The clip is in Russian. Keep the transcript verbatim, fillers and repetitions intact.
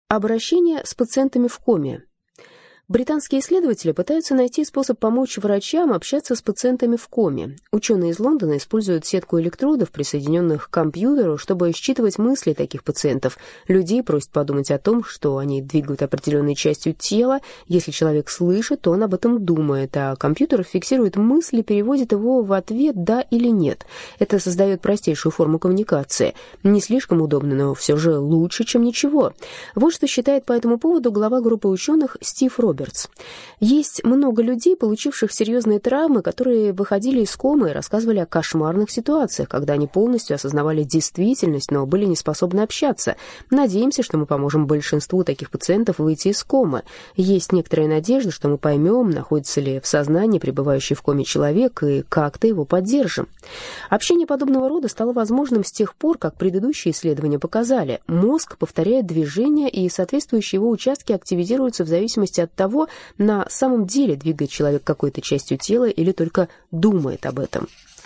Обращение с пациентами в коме. Британские исследователи пытаются найти способ помочь врачам общаться с пациентами в коме. Ученые из Лондона используют сетку электродов, присоединенных к компьютеру, чтобы считывать мысли таких пациентов. Людей просят подумать о том, что они двигают определенной частью тела. Если человек слышит, то он об этом думает, а компьютер фиксирует мысли и переводит его в ответ «да» или «нет». Это создает простейшую форму коммуникации. Не слишком удобно, но все же лучше, чем ничего. Вот что считает по этому поводу глава группы ученых Стив Робертс. Есть много людей, получивших серьезные травмы, которые выходили из комы и рассказывали о кошмарных ситуациях, когда они полностью осознавали действительность, но были не способны общаться. Надеемся, что мы поможем большинству таких пациентов выйти из комы. Есть некоторая надежда, что мы поймем, находится ли в сознании пребывающий в коме человек, и как-то его поддержим. Общение подобного рода стало возможным с тех пор, как предыдущие исследования показали, мозг повторяет движения, и соответствующие его участки активизируются в зависимости от того, на самом деле двигает человек какой-то частью тела или только думает об этом.